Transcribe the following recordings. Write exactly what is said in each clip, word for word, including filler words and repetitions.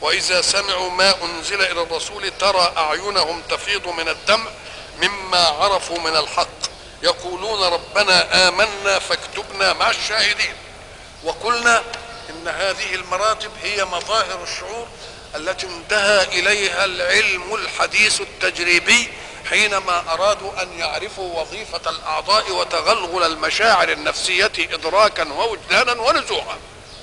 وإذا سمعوا ما أنزل إلى الرسول ترى أعينهم تفيض من الدمع مما عرفوا من الحق يقولون ربنا آمنا فاكتبنا مع الشاهدين. وقلنا إن هذه المراتب هي مظاهر الشعور التي انتهى إليها العلم الحديث التجريبي حينما أرادوا أن يعرفوا وظيفة الأعضاء وتغلغل المشاعر النفسية إدراكا ووجدانا ونزوعا.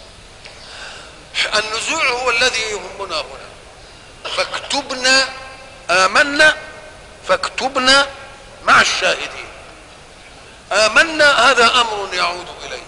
النزوع هو الذي يهمنا هنا. فاكتبنا آمنا فاكتبنا مع الشاهدين. آمنا هذا أمر يعود إليه،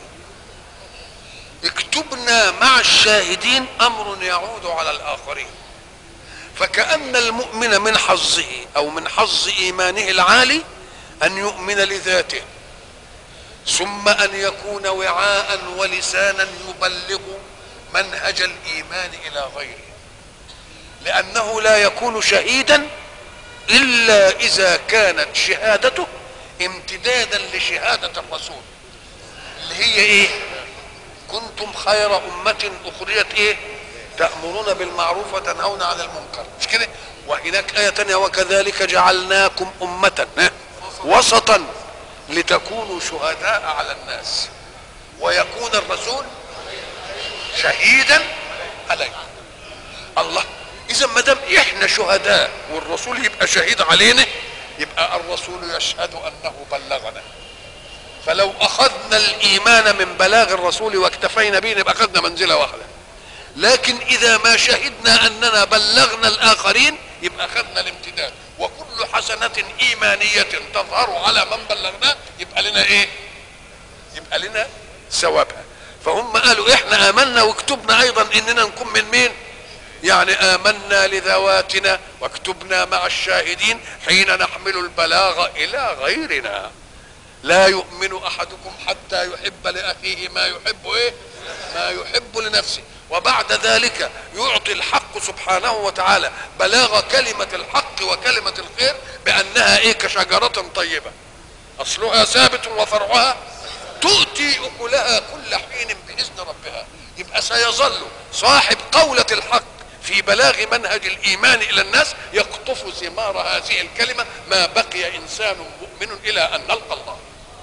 اكتبنا مع الشاهدين أمر يعود على الآخرين. فكأن المؤمن من حظه أو من حظ إيمانه العالي أن يؤمن لذاته، ثم أن يكون وعاء ولسانا يبلغ منهج الإيمان إلى غيره، لأنه لا يكون شهيدا إلا إذا كانت شهادته امتدادا لشهادة الرسول اللي هي إيه؟ كنتم خير أمة أخرجت إيه؟ تأمرون بالمعروف وتنهون عن المنكر، مش كده؟ وهناك آية تانية وكذلك جعلناكم أمة وسطا لتكونوا شهداء على الناس ويكون الرسول شهيدا عليكم. الله، إذا ما دام إحنا شهداء والرسول يبقى شهيد علينا، يبقى الرسول يشهد أنه بلغنا. فلو أخذنا الإيمان من بلاغ الرسول واكتفينا به يبقى أخذنا منزلة واحدة. لكن إذا ما شهدنا أننا بلغنا الآخرين يبقى أخذنا الامتداد، وكل حسنة إيمانية تظهر على من بلغناه يبقى لنا إيه؟ يبقى لنا ثوابها. فهم قالوا إحنا آمنا واكتبنا أيضا إننا نكون من مين؟ يعني آمنا لذواتنا واكتبنا مع الشاهدين حين نحمل البلاغ إلى غيرنا. لا يؤمن أحدكم حتى يحب لأخيه ما يحب إيه؟ ما يحب لنفسه. وبعد ذلك يعطي الحق سبحانه وتعالى بلاغ كلمة الحق وكلمة الخير بأنها إيه؟ كشجرة طيبة أصلها ثابت وفرعها تؤتي أكلها كل حين بإذن ربها. يبقى سيظل صاحب قولة الحق في بلاغ منهج الإيمان إلى الناس يقطف ثمار هذه الكلمة ما بقي إنسان مؤمن إلى أن نلقى الله.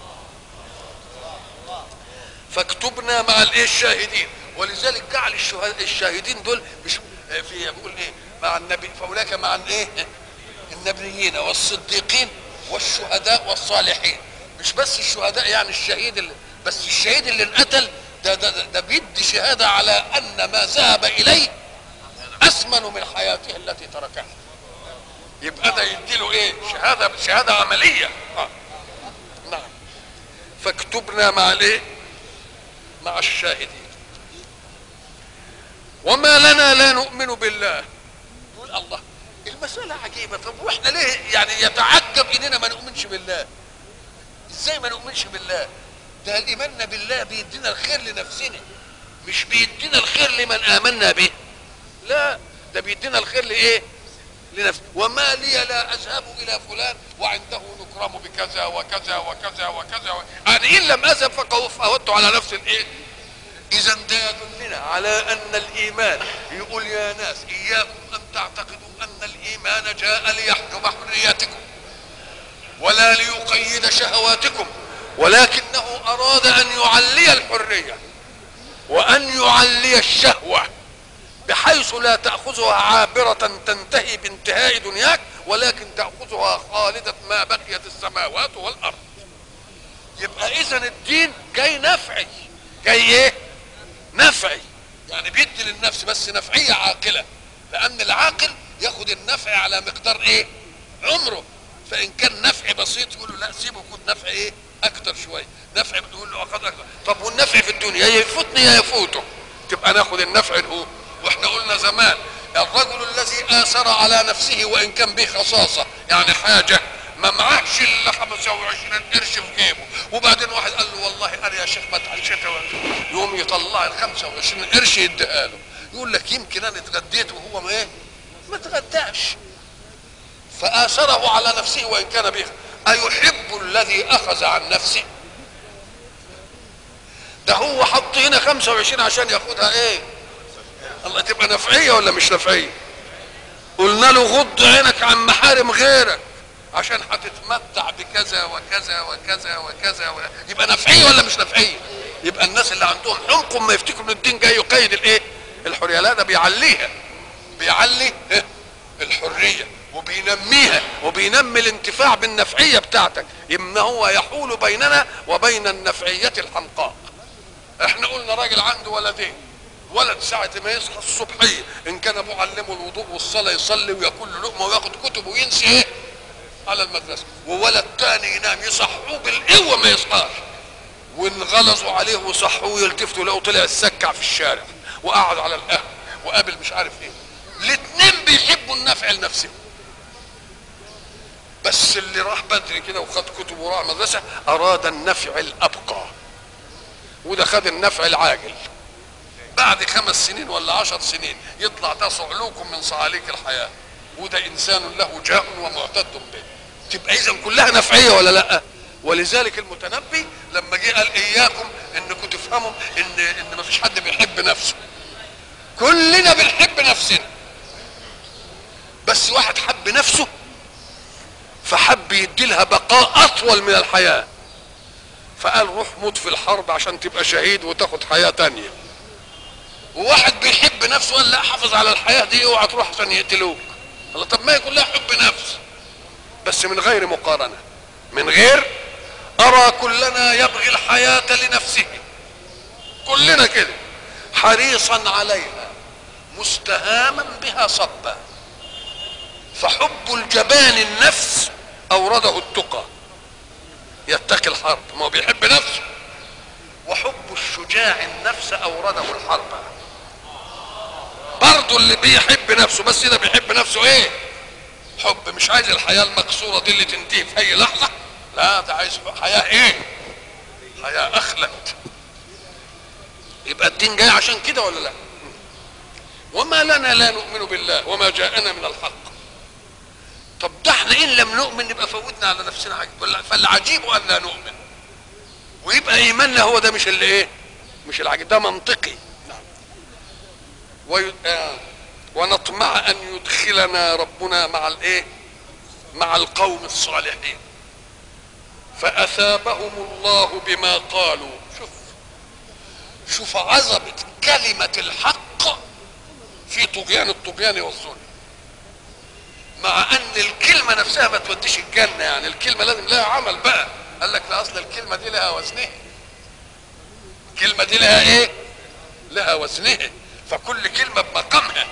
فاكتبنا مع الايه؟ الشاهدين. ولذلك جعل الشاهدين دول مش في بيقول ايه؟ مع النبي فاولئك مع الايه؟ النبيين والصديقين والشهداء والصالحين. مش بس الشهداء يعني الشهيد اللي بس الشهيد اللي انقتل ده ده ده, ده بيدي شهاده على ان ما ذهب اليه اثمن من حياته التي تركها. يبقى ده يدي له ايه؟ شهاده شهاده عمليه. آه. نعم. فاكتبنا مع الايه؟ مع الشاهدين. وما لنا لا نؤمن بالله. يقول الله المسألة عجيبة. طب واحنا ليه يعني يتعجب اننا ما نؤمنش بالله؟ ازاي ما نؤمنش بالله؟ ده الايمان بالله بيدينا الخير لنفسنا، مش بيدينا الخير لمن آمنا به. لا، ده بيدينا الخير لايه؟ لنفسه. وما لي لا اذهب الى فلان وعنده نكرم بكذا وكذا وكذا وكذا و... يعني ان لم اذهب فقودت على نفس الايه؟ اذا ده يدلنا على ان الايمان يقول يا ناس اياكم ان تعتقدوا ان الايمان جاء ليحجب حرياتكم ولا ليقيد شهواتكم، ولكنه اراد ان يعلي الحريه وان يعلي الشهوه بحيث لا تأخذها عابرة تنتهي بانتهاء دنياك، ولكن تأخذها خالدة ما بقيت السماوات والأرض. يبقى إذن الدين جاي نفعي. جاي إيه؟ نفعي. يعني بيدي للنفس بس نفعية عاقلة، لأن العاقل ياخد النفع على مقدار إيه؟ عمره. فإن كان نفع بسيط يقول له لا سيبه يكون نفع إيه؟ أكتر شوية. نفع يقول له أخذ أكتر. طب والنفع في الدنيا يا يفوتني يا يفوته. تبقى ناخد النفع الأول. واحنا قلنا زمان الرجل الذي آثر على نفسه وان كان به خصاصة يعني حاجة ما معهش الا خمسة وعشرين قرش في جيبه، وبعدين واحد قال له والله انا يا شيخ ما اتعشيت، يوم يطلع ال خمسة وعشرين قرش يديها له، يقول لك يمكن انا اتغديت وهو ما ايه؟ ما اتغداش. فآثره على نفسه وان كان به. أيحب الذي أخذ عن نفسه؟ ده هو حط هنا خمسة وعشرين عشان ياخدها ايه؟ الله تبقى نفعيه ولا مش نفعيه؟ قلنا له غض عينك عن محارم غيرك عشان هتتمتع بكذا وكذا وكذا وكذا و... يبقى نفعيه ولا مش نفعيه؟ يبقى الناس اللي عندهم حمق ما يفتكروا ان الدين جاي يقيد الايه؟ الحريه. لا، ده بيعليها، بيعلي الحريه وبينميها وبينمي الانتفاع بالنفعيه بتاعتك. ان هو يحول بيننا وبين النفعيه الحمقاء. احنا قلنا راجل عنده ولدين، ولد ساعة ما يصحى الصبحية ان كان ابوه علمه الوضوء والصلاة يصلي وياكل لقمة وياخد كتب وينسي ايه؟ على المدرسة. وولد تاني ينام يصحوه بالقوة ما يصحاش، وانغلظوا عليه وصحوه يلتفتوا لقوا طلع السكع في الشارع وقعد على القهوة وقابل مش عارف ايه. الاتنين بيحبوا النفع لنفسهم، بس اللي راح بدري كده وخد كتب وراح مدرسة اراد النفع الابقى، وده خد النفع العاجل. بعد خمس سنين ولا عشر سنين يطلع ده صعلوك من صعاليك الحياة، وده انسان له جاه ومعتد به. تبقى اذا كلها نفعية ولا لا؟ ولذلك المتنبي لما جه قال اياكم انكم تفهموا ان ان ما فيش حد بيحب نفسه، كلنا بنحب نفسنا، بس واحد حب نفسه فحب يدي لها بقاء اطول من الحياة، فقال روح موت في الحرب عشان تبقى شهيد وتاخد حياة تانية. وواحد بيحب نفسه قال لا، حافظ على الحياة دي اوعى تروح عشان يقتلوك. الله، طب ما هي كلها حب نفس، بس من غير مقارنة، من غير ارى كلنا يبغي الحياة لنفسه، كلنا كده حريصا عليها مستهاما بها صبا، فحب الجبان النفس اورده التقى يتقي الحرب، ما هو بيحب نفسه. وحب الشجاع النفس اورده الحرب. برضه اللي بيحب نفسه، بس ده بيحب نفسه ايه؟ حب، مش عايز الحياه المكسوره دي اللي تنتهي في اي لحظه، لا ده عايز حياه ايه؟ حياه اخلد. يبقى الدين جاي عشان كده ولا لا؟ وما لنا لا نؤمن بالله وما جاءنا من الحق. طب ده احنا ان لم نؤمن نبقى فوتنا على نفسنا عجب، فالعجيب ان لا نؤمن ويبقى ايماننا هو ده مش اللي ايه؟ مش العجيب، ده منطقي. وي... آه. ونطمع ان يدخلنا ربنا مع الايه؟ مع القوم الصالحين فاثابهم الله بما قالوا. شوف شوف عظمه كلمه الحق في طغيان الطغيان والظلم، مع ان الكلمه نفسها ما توديش الجنه، يعني الكلمه لازم لها عمل بقى. قال لك لا، اصل الكلمه دي لها وزنها، الكلمه دي لها ايه؟ لها وزنها، فكل كلمه بمقامها.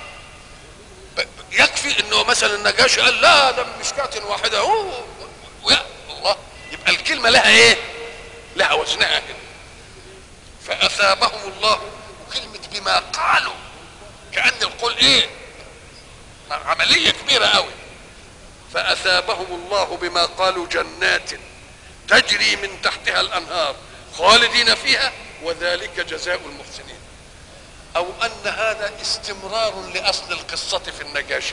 يكفي انه مثلا النجاشي قال لا ده مش كاتن واحده، اوه يا الله، يبقى الكلمه لها ايه؟ لها وزنها كده. فاثابهم الله، كلمه بما قالوا كأن القول ايه؟ عمليه كبيره قوي. فاثابهم الله بما قالوا جنات تجري من تحتها الانهار خالدين فيها وذلك جزاء المحسنين. او ان هذا استمرار لاصل القصه في النجاشي،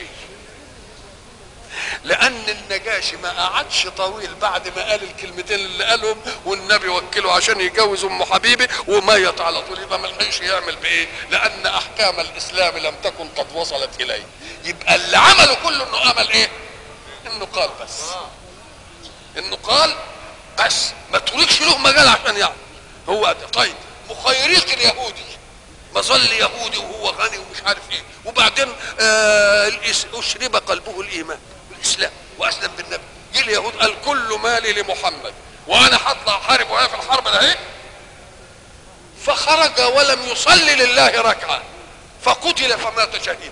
لان النجاشي ما قعدش طويل بعد ما قال الكلمتين اللي قالهم والنبي وكله عشان يجوز ام حبيبه وميت على طول، يبقى ما لحقش يعمل بايه؟ لان احكام الاسلام لم تكن قد وصلت اليه. يبقى اللي عمله كله انه عمل ايه؟ انه قال بس، انه قال بس، ما تقولكش له مجال عشان يعني هو ده. طيب مخيريق اليهودي مظل يهودي وهو غني ومش عارف ايه، وبعدين آه اشرب قلبه الايمان والاسلام واسلم بالنبي. جه اليهود قال كل مالي لمحمد وانا هطلع حارب وهي في الحرب ده ايه؟ فخرج ولم يصلي لله ركعه فقتل فمات شهيدا.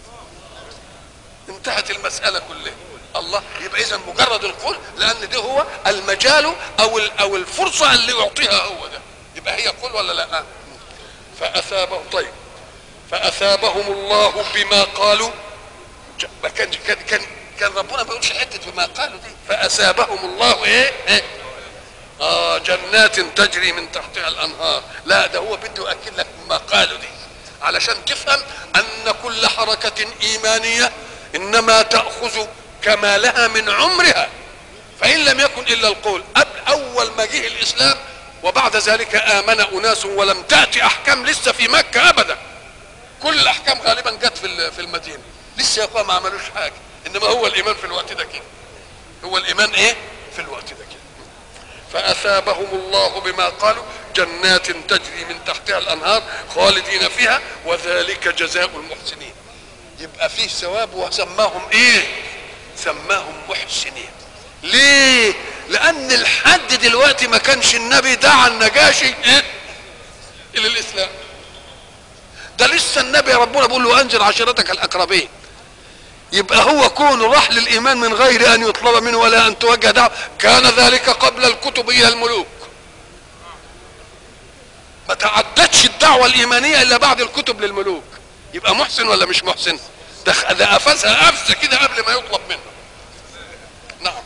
انتهت المساله كلها. الله، يبقى اذا مجرد القول، لان ده هو المجال او او الفرصه اللي يعطيها هو ده، يبقى هي قول ولا لا؟ فاثابهم، طيب فاثابهم الله بما قالوا. ما كان كان كان كان ربنا ما بيقولش حته بما قالوا دي. فاثابهم الله ايه؟ ايه؟ اه جنات تجري من تحتها الانهار. لا، ده هو بده يؤكد لك بما قالوا دي علشان تفهم ان كل حركه ايمانيه انما تاخذ كمالها من عمرها، فان لم يكن الا القول. اول ما جه الاسلام وبعد ذلك امن اناس ولم تاتي احكام لسه في مكه ابدا، كل الاحكام غالبا جت في في المدينه، لسه يا اخوان ما عملوش حاجه، انما هو الايمان في الوقت ده كده، هو الايمان ايه في الوقت ده كده. فاثابهم الله بما قالوا جنات تجري من تحتها الانهار خالدين فيها وذلك جزاء المحسنين. يبقى فيه ثواب، وسماهم ايه؟ سماهم محسنين. ليه؟ لان لحد دلوقتي ما كانش النبي دعا النجاشي ايه الى الاسلام، ده لسه النبي ربنا بيقول له انذر عشيرتك الاقربين. يبقى هو كونه راح للايمان من غير ان يطلب منه ولا ان توجه دعوه، كان ذلك قبل الكتب الى الملوك. ما تعدتش الدعوه الايمانيه الا بعد الكتب للملوك. يبقى محسن ولا مش محسن؟ ده ده قفزها قفزه كده قبل ما يطلب منه. نعم.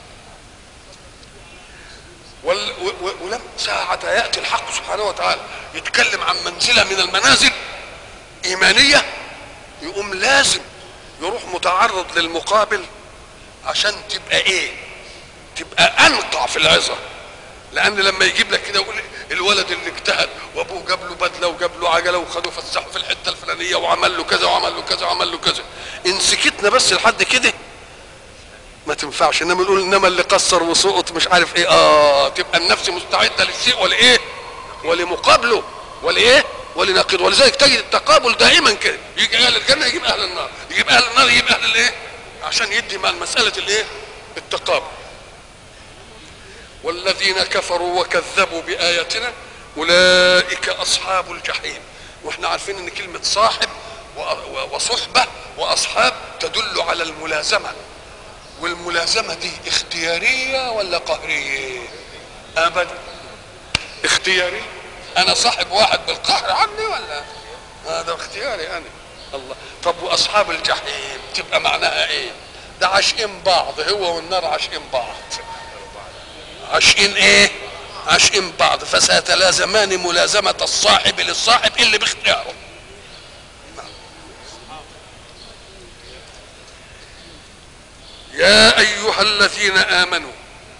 ولم ساعة يأتي الحق سبحانه وتعالى يتكلم عن منزلة من المنازل إيمانية، يقوم لازم يروح متعرض للمقابل عشان تبقى إيه؟ تبقى أنقع في العظة. لأن لما يجيب لك كده يقول الولد اللي اجتهد وأبوه جاب له بدلة وجاب له عجلة وخده فسحه في الحتة الفلانية وعمل له كذا وعمل له كذا وعمل له كذا، إن سكتنا بس لحد كده ما تنفعش. انما نقول انما اللي قصر وسقط مش عارف ايه، اه تبقى النفس مستعده للشيء ولايه؟ ولمقابله ولايه؟ ولنقيضه. ولذلك تجد التقابل دائما كده، يجي اهل الجنه يجيب اهل النار، يجيب اهل النار يجيب اهل الايه؟ عشان يدي مع مساله الايه؟ التقابل. والذين كفروا وكذبوا باياتنا اولئك اصحاب الجحيم. واحنا عارفين ان كلمه صاحب وصحبه واصحاب تدل على الملازمه، والملازمه دي اختياريه ولا قهريه؟ ابدا اختياري. انا صاحب واحد بالقهر عني ولا هذا اختياري انا؟ الله. طب واصحاب الجحيم تبقى معناها ايه؟ ده عاشقين بعض، هو والنار عاشقين بعض. عاشقين ايه؟ عاشقين بعض، فسيتلازمان ملازمه الصاحب للصاحب اللي باختياره. يا ايها الذين امنوا.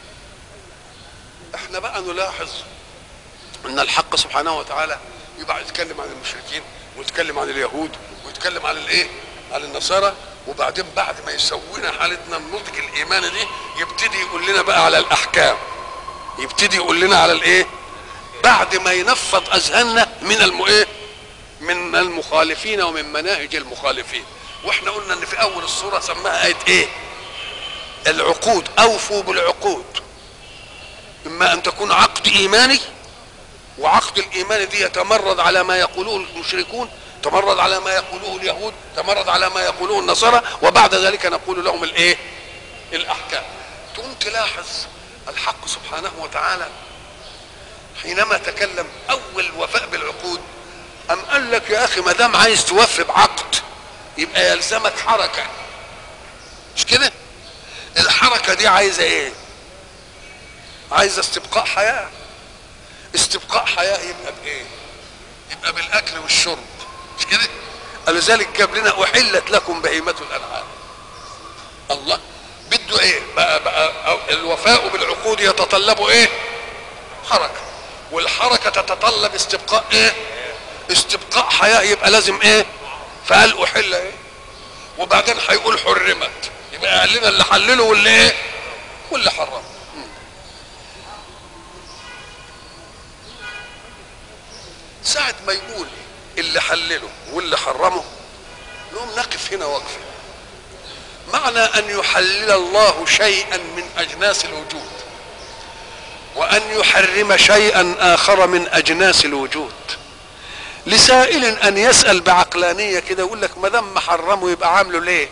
احنا بقى نلاحظ ان الحق سبحانه وتعالى يبقى يتكلم عن المشركين ويتكلم عن اليهود ويتكلم عن الايه؟ عن النصارى، وبعدين بعد ما يسوينا حالتنا النضج الايماني دي يبتدي يقول لنا بقى على الاحكام، يبتدي يقول لنا على الايه؟ بعد ما ينفض اذهاننا من الم ايه؟ من المخالفين ومن مناهج المخالفين. واحنا قلنا ان في اول السوره سماها ايه؟ ايه؟ العقود. اوفوا بالعقود، اما ان تكون عقد ايماني، وعقد الايمان دي يتمرد على ما يقوله المشركون، تمرد على ما يقوله اليهود، تمرد على ما يقوله النصارى، وبعد ذلك نقول لهم الايه؟ الاحكام. تقوم تلاحظ الحق سبحانه وتعالى حينما تكلم اول وفاء بالعقود ام قال لك يا اخي ما دام عايز توفي بعقد يبقى يلزمك حركه، مش كده؟ الحركه دي عايزه ايه؟ عايزه استبقاء حياه. استبقاء حياه يبقى بايه؟ يبقى بالاكل والشرب، مش كده؟ لذلك جاب لنا احلت لكم بهيمه الانعام. الله بده ايه؟ بقى بقى الوفاء بالعقود يتطلب ايه؟ حركه، والحركه تتطلب استبقاء ايه؟ استبقاء حياه، يبقى لازم ايه؟ فقال احل ايه؟ وبعدين هيقول حرمت، يبقى قال لنا اللي حلله واللي ايه؟ واللي حرمه. ساعة ما يقول اللي حلله واللي حرمه نقوم نقف هنا وقفه. معنى ان يحلل الله شيئا من اجناس الوجود وان يحرم شيئا اخر من اجناس الوجود، لسائل ان يسأل بعقلانية كده يقول لك ما دام محرمه يبقى عامله ليه؟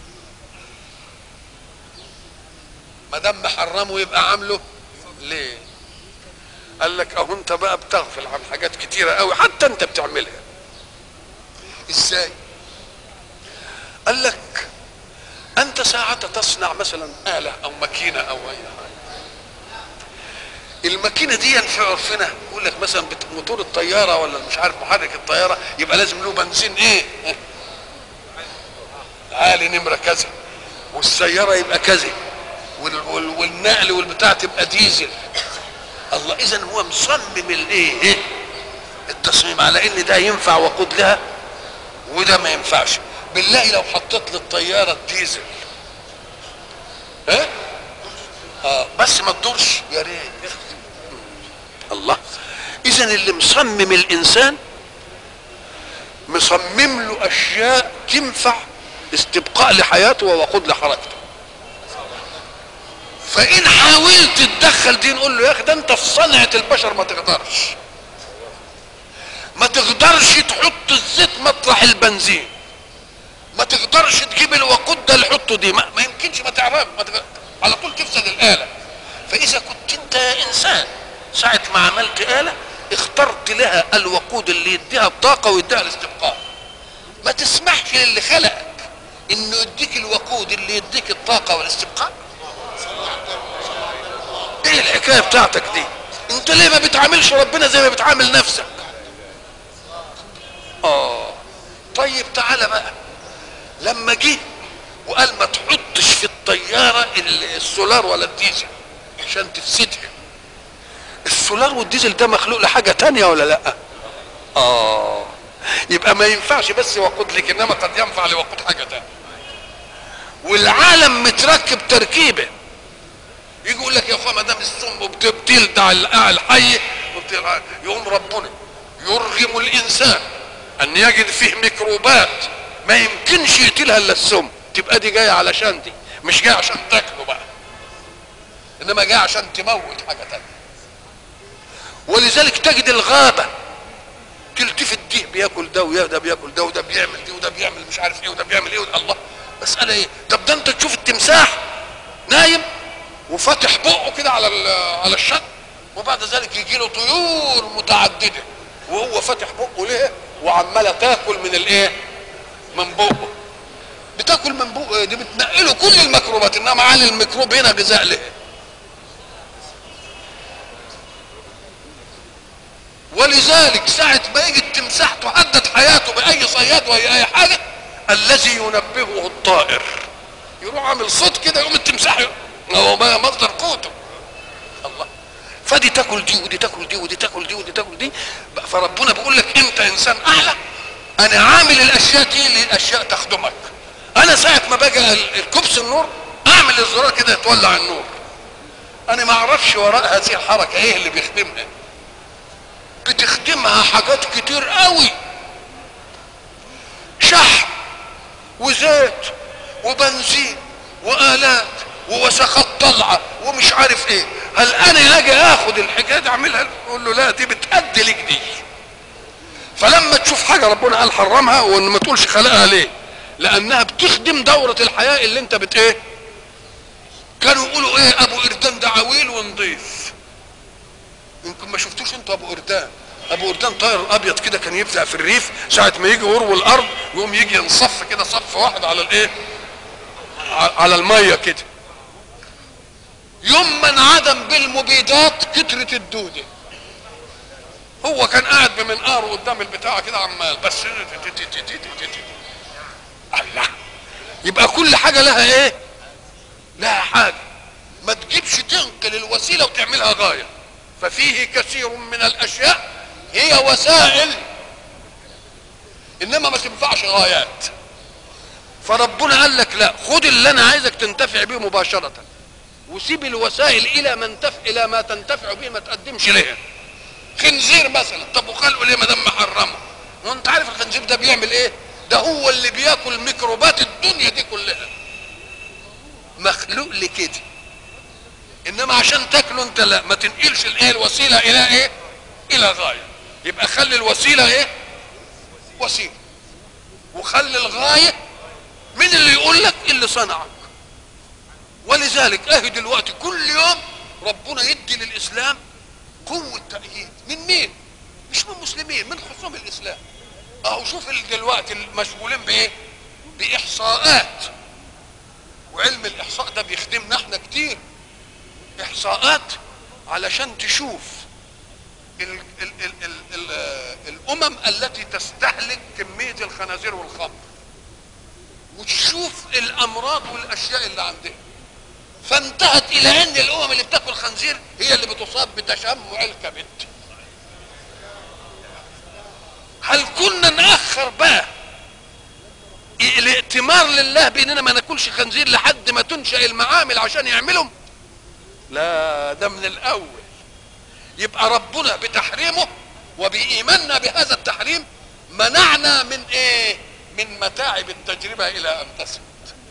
ما دام محرمه يبقى عامله ليه؟ قال لك اهو انت بقى بتغفل عن حاجات كتيره قوي حتى انت بتعملها. ازاي؟ قال لك انت ساعة تصنع مثلا آلة او ماكينه او اي حاجه، الماكينه دي في عرفنا يقول لك مثلا موتور الطياره ولا مش عارف محرك الطياره يبقى لازم له بنزين ايه؟ عالي نمره كذا، والسياره يبقى كذا، والنقل والبتاع تبقى ديزل. الله، اذا هو مصمم الايه؟ التصميم على ان ده ينفع وقود لها وده ما ينفعش. بالله لو حطيت للطياره الديزل ها اه بس ما تدورش يا ريت. الله. اذا اللي مصمم الانسان مصمم له اشياء تنفع استبقاء لحياته ووقود لحركته. فان حاولت تتدخل دي نقول له يا اخي ده انت في صنعه البشر ما تقدرش ما تقدرش تحط الزيت مطرح البنزين، ما تقدرش تجيب الوقود ده اللي حطه دي، ما, ما يمكنش، ما تعرف، ما تقدر. على طول تفسد الاله. فاذا كنت انت يا انسان ساعه ما عملت اله اخترت لها الوقود اللي يديها الطاقه ويديها الاستبقاء، ما تسمحش للي خلقك انه يديك الوقود اللي يديك الطاقه والاستبقاء. ايه الحكايه بتاعتك دي؟ انت ليه ما بتعاملش ربنا زي ما بتعامل نفسك؟ اه طيب تعالى بقى، لما جه وقال ما تحطش في الطياره السولار ولا الديزل عشان تفسدها، السولار والديزل ده مخلوق لحاجه تانية ولا لا؟ اه يبقى ما ينفعش بس وقود لك، انما قد ينفع لوقود حاجه تانية. والعالم متركب تركيبه، يجي يقول لك يا اخويا ما دام السم بتلدع الحي يقوم ربنا يرغم الانسان ان يجد فيه ميكروبات ما يمكنش يقتلها الا السم، تبقى دي جايه علشان دي، مش جايه عشان تاكله بقى، انما جايه عشان تموت حاجه تانية. ولذلك تجد الغابه تلتفت دي بياكل ده وده بياكل ده وده بيعمل دي وده بيعمل مش عارف ايه وده بيعمل ايه، الله مساله ايه؟ طب ده انت تشوف التمساح نايم وفاتح بقه كده على على الشط، وبعد ذلك يجي له طيور متعدده وهو فاتح بقه ليه وعماله تاكل من الايه؟ من بقه. بتاكل من بقه دي بتنقله كل الميكروبات، انما عن الميكروب هنا غذاء ليه. ولذلك ساعة ما يجي التمساح تهدد حياته بأي صياد وأي أي حاجة، الذي ينبهه الطائر يروح عامل صوت كده يقوم التمساح هو مصدر قوته. الله. فدي تاكل دي ودي تاكل دي ودي تاكل دي ودي تاكل دي، فربنا بيقول لك انت انسان اعلى، انا عامل الاشياء دي للاشياء تخدمك. انا ساعه ما باجي الكبس النور اعمل الزرار كده يتولع النور، انا ما اعرفش وراء هذه الحركه ايه اللي بيخدمها. بتخدمها حاجات كتير قوي، شحم وزيت وبنزين والات ووسخات طالعه ومش عارف ايه. هل انا اجي اخد الحكايه دي اعملها؟ اقول له لا، دي بتأدي لك دي. فلما تشوف حاجه ربنا قال حرمها وان ما تقولش خلقها ليه، لانها بتخدم دوره الحياه اللي انت بت ايه. كانوا يقولوا ايه؟ ابو قردان ده عويل ونضيف. يمكن ما شفتوش انتوا ابو قردان. ابو قردان طائر ابيض كده كان يبدأ في الريف، ساعه ما يجي يروي الارض يقوم يجي ينصف كده صف واحد على الايه؟ على الميه كده. يوم ما انعدم بالمبيدات كترت الدوده، هو كان قاعد بمنقاره قدام البتاع كده عمال بس الله. يبقى كل حاجه لها ايه؟ لها حاجه. ما تجيبش تنقل الوسيله وتعملها غايه. ففيه كثير من الاشياء هي وسائل انما ما تنفعش غايات. فربنا قال لك لا، خد اللي انا عايزك تنتفع به مباشره وسيب الوسائل الى من تف... الى ما تنتفع به ما تقدمش ليها. خنزير مثلا، طب وخلقه ليه ما دام محرمه؟ وانت عارف الخنزير ده بيعمل ايه؟ ده هو اللي بياكل ميكروبات الدنيا دي كلها، مخلوق لكده. انما عشان تاكله انت لا، ما تنقلش الايه الوسيله الى ايه؟ الى غايه. يبقى خلي الوسيله ايه؟ وسيله، وخلي الغايه من اللي يقول لك اللي صنعك. ولذلك اهي دلوقتي كل يوم ربنا يدي للاسلام قوه تأييد. من مين؟ مش من المسلمين، من خصوم الاسلام. اهو شوف دلوقتي المشغولين بايه؟ باحصاءات. وعلم الاحصاء ده بيخدمنا احنا كتير. احصاءات علشان تشوف ال ال ال ال ال الامم التي تستهلك كميه الخنازير والخمر، وتشوف الامراض والاشياء اللي عندها. فانتهت الى ان الامم اللي بتاكل خنزير هي اللي بتصاب بتشمع الكبد. هل كنا ناخر بقى الائتمار لله باننا ما ناكلش خنزير لحد ما تنشأ المعامل عشان يعملهم؟ لا، ده من الاول. يبقى ربنا بتحريمه وبإيماننا بهذا التحريم منعنا من ايه؟ من متاعب التجربة الى ان تثبت.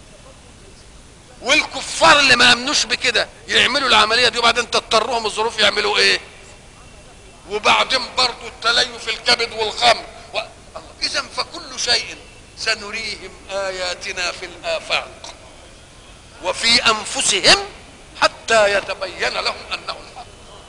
والكفار اللي ما امنوش بكده يعملوا العملية دي وبعدين تضطرهم الظروف يعملوا ايه؟ وبعدين برضو التليف الكبد والخمر و... اذا فكل شيء سنريهم آياتنا في الآفاق وفي أنفسهم حتى يتبين لهم أنه الحق.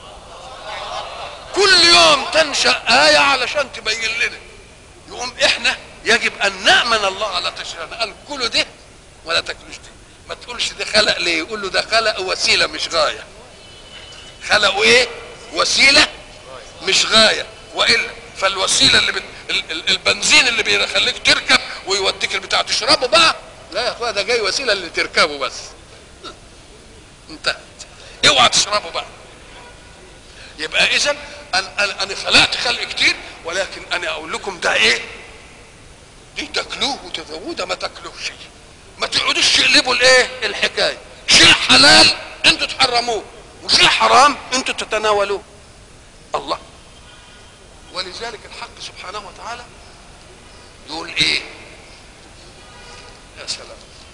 كل يوم تنشأ آية علشان تبين لنا. يقوم إحنا يجب أن نأمن الله على تشريعنا. قال كلوا ده ولا تاكلوش ده. ما تقولش ده خلق ليه، يقول له ده خلق وسيلة مش غاية. خلقوا إيه؟ وسيلة مش غاية. وإلا فالوسيلة اللي بت... البنزين اللي بيخليك تركب ويوديك البتاع تشربه بقى، لا يا اخويا، ده جاي وسيله اللي تركبه بس. انتهت. اوعى تشربه بقى. يبقى اذا انا انا خلقت خلق كتير، ولكن انا اقول لكم ده ايه؟ دي تاكلوه وتذووه، ده ما تاكلوش. ما تقعدوش تقلبوا الايه؟ الحكايه. شيء حلال انتوا تحرموه، وشيء حرام انتوا تتناولوه. الله. ولذلك الحق سبحانه وتعالى يقول ايه؟ يا سلام.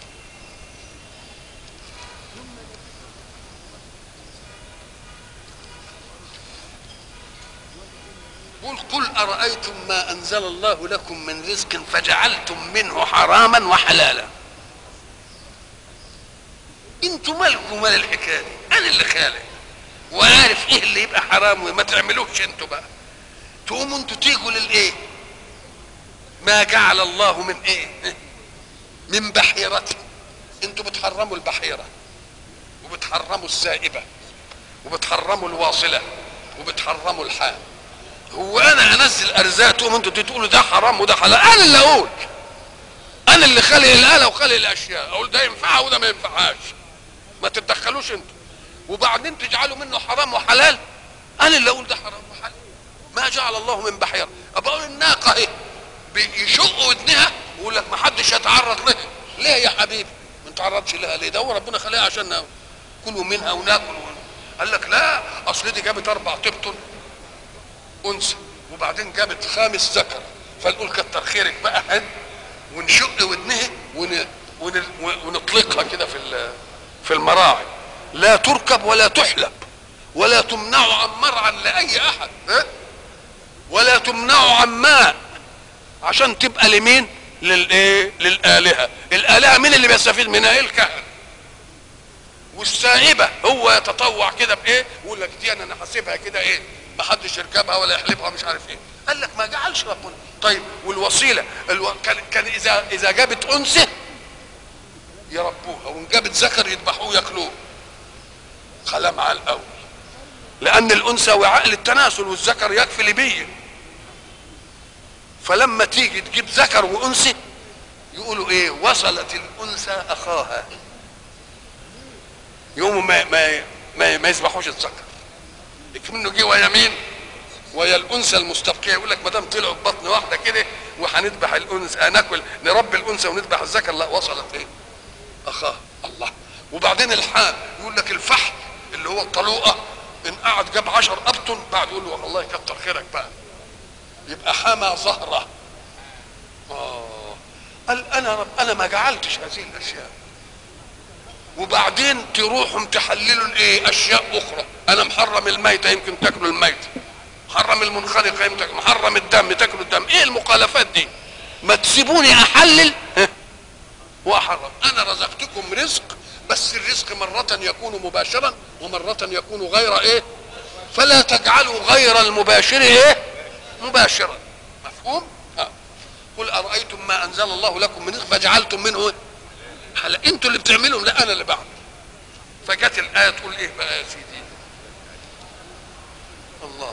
قل قل أرأيتم ما أنزل الله لكم من رزق فجعلتم منه حراما وحلالا. انتوا مالكم مال الحكايه دي؟ انا اللي خالق وعارف ايه اللي يبقى حرام وما تعملوش انتوا بقى. تقوموا انتوا تيجوا للايه؟ ما جعل الله من ايه؟ من بحيرته. انتوا بتحرموا البحيره وبتحرموا السائبه وبتحرموا الواصله وبتحرموا الحام. هو انا انزل ارزاق تقوم انتوا تقولوا ده حرام وده حلال؟ انا اللي اقول. انا اللي خالق الاله وخالق الاشياء، اقول ده ينفعها وده ما ينفعهاش. ما تتدخلوش انتوا. وبعدين تجعلوا منه حرام وحلال. انا اللي اقول ده حرام وحلال. ما جعل الله من بحيره. ابقى الناقه اهي بيشقوا ودنها ويقول لك ما حدش يتعرض لها. ليه يا حبيبي ما نتعرضش لها؟ ليه؟ ده هو ربنا خليها عشان كلوا منها وناكل. قال لك لا، اصل دي جابت اربع تبطن انثى وبعدين جابت خامس ذكر، فنقول كتر خيرك بقى هن ونشق ودنها ون... ون... ونطلقها كده في في المراعي. لا تركب ولا تحلب ولا تمنع عن مرعى لاي احد، ها؟ ولا تمنع عن ماء عشان تبقى لمين؟ للايه؟ للالهه. الالهه مين اللي بيستفيد منها؟ الكهنه. والسائبه هو يتطوع كده بايه؟ يقول لك دي انا حاسبها كده ايه؟ ما حدش يركبها ولا يحلبها مش عارف ايه. قال لك ما جعلش ربنا. طيب والوسيله الو... كان كان اذا اذا جابت انثى يربوها وان جابت ذكر يذبحوه ياكلوه. خلى مع الاول، لان الانثى وعاء للتناسل والذكر يكفي لبيه. فلما تيجي تجيب ذكر وانثى يقولوا ايه؟ وصلت الانثى اخاها. يوم ما ما ما, ما يذبحوش الذكر، منه جه ويا مين؟ ويا الانثى المستبقيه. يقول لك ما دام طلعوا ببطن واحده كده وهنذبح الانثى، ناكل نربي الانثى ونذبح الذكر، لا وصلت ايه؟ اخاها. الله. وبعدين الحام يقول لك الفحم اللي هو الطلوقه ان قعد جاب عشر ابطن بعد يقول له والله يكتر خيرك بقى، يبقى حمى ظهره. اه قال انا رب انا ما جعلتش هذه الاشياء. وبعدين تروحوا تحللوا الايه؟ اشياء اخرى. انا محرم الميته يمكن تاكلوا الميته، محرم المنخنقه يمكن، محرم الدم تاكلوا الدم. ايه المخالفات دي؟ ما تسيبوني احلل واحرم. انا رزقتكم رزق، بس الرزق مرة يكون مباشرا ومرة يكون غير ايه؟ فلا تجعلوا غير المباشر ايه؟ مباشرا. مفهوم؟ ها. قل أرأيتم ما أنزل الله لكم من رزق فجعلتم منه حلال. انتوا اللي بتعملهم، لا أنا اللي بعمل. فجت الآية تقول ايه بقى يا سيدي؟ الله.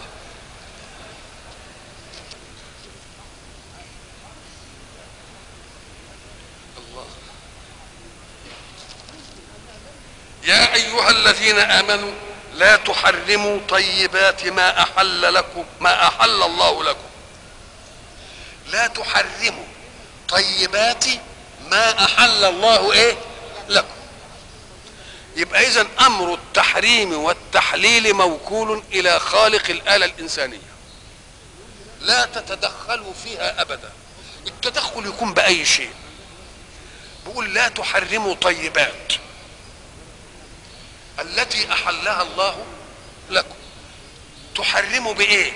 يا أيها الذين آمنوا لا تحرموا طيبات ما أحل لكم ما أحل الله لكم. لا تحرموا طيبات ما احل الله ايه لكم. يبقى اذا امر التحريم والتحليل موكول الى خالق الآلة الانسانية، لا تتدخلوا فيها ابدا. التدخل يكون باي شيء. بيقول لا تحرموا طيبات التي احلها الله لكم. تحرموا بايه؟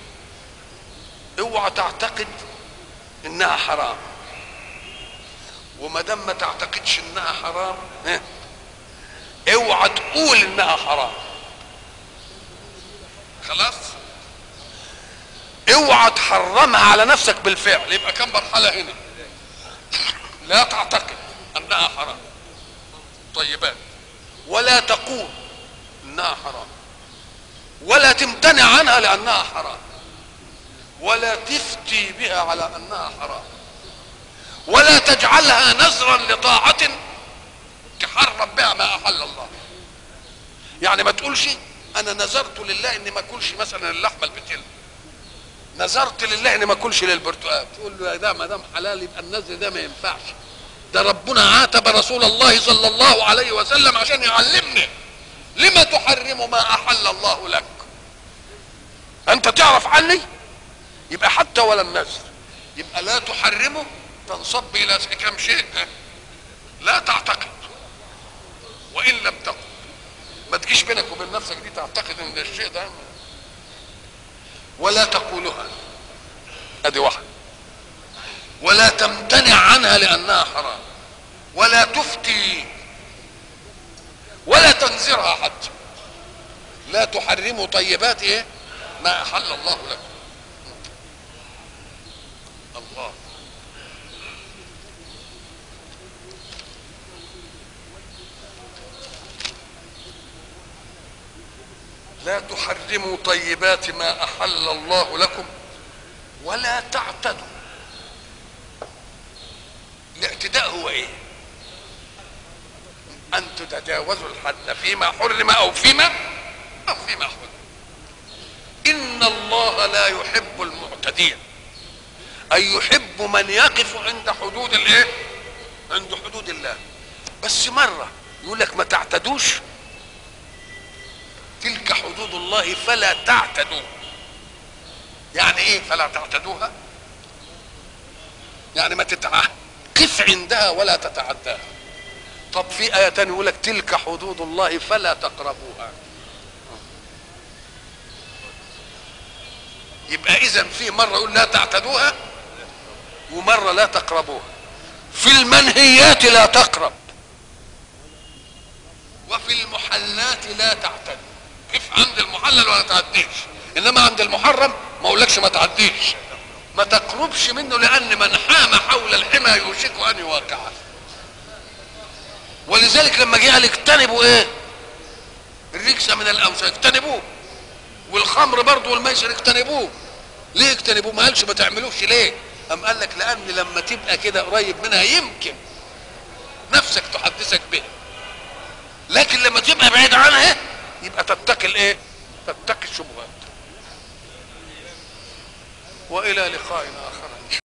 اوعى تعتقد انها حرام، وما دام ما تعتقدش انها حرام اه اوعى تقول انها حرام. خلاص؟ اوعى تحرمها على نفسك بالفعل. يبقى كم مرحله هنا؟ لا تعتقد انها حرام طيبات، ولا تقول انها حرام، ولا تمتنع عنها لانها حرام، ولا تفتي بها على انها حرام، ولا تجعلها نذرا لطاعة تحرم بها ما احل الله. يعني ما تقولش انا نذرت لله اني ما اكلش مثلا اللحمه البتل، نذرت لله اني ما اكلش للبرتقال. تقول له ده ما دام حلال يبقى النذر ده ما ينفعش. ده ربنا عاتب رسول الله صلى الله عليه وسلم عشان يعلمنا لما تحرم ما احل الله لك. انت تعرف عني؟ يبقى حتى ولا النذر. يبقى لا تحرمه تنصب الى كم شيء. لا تعتقد وان لم تقل. ما تجيش بينك وبين نفسك دي تعتقد ان الشيء ده. ولا تقولها، ادي واحد. ولا تمتنع عنها لانها حرام، ولا تفتي، ولا تنذرها حتى. لا تحرموا طيبات ايه ما احل الله لكم. الله. لا تحرموا طيبات ما احل الله لكم ولا تعتدوا. الاعتداء هو ايه؟ ان تتجاوزوا الحد فيما حرم او فيما او فيما حرم. ان الله لا يحب المعتدين، اي يحب من يقف عند حدود الايه؟ عند حدود الله. بس مره يقول لك ما تعتدوش، تلك حدود الله فلا تعتدوا. يعني ايه فلا تعتدوها؟ يعني ما تتقف عندها ولا تتعداها. طب في آية تانية يقول لك تلك حدود الله فلا تقربوها. يبقى إذا في مرة يقول لا تعتدوها ومرة لا تقربوها. في المنهيات لا تقرب، وفي المحلات لا تعتد. كيف عند المحلل ولا تعديش، انما عند المحرم ما اقولكش ما تعديش، ما تقربش منه، لان من حام حول الحمى يوشك ان يواقعه. ولذلك لما جه قال اجتنبوا ايه؟ الرجس من الاوثان، اجتنبوه. والخمر برضه والميسر اجتنبوه. ليه اجتنبوه؟ ما قالش ما تعملوش. ليه؟ أم قال لك لان لما تبقى كده قريب منها يمكن نفسك تحدثك به، لكن لما تبقى بعيد عنها يبقى تتقي الايه؟ تتقي الشبهات. والى لقاء اخر.